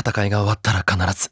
戦いが終わったら必ず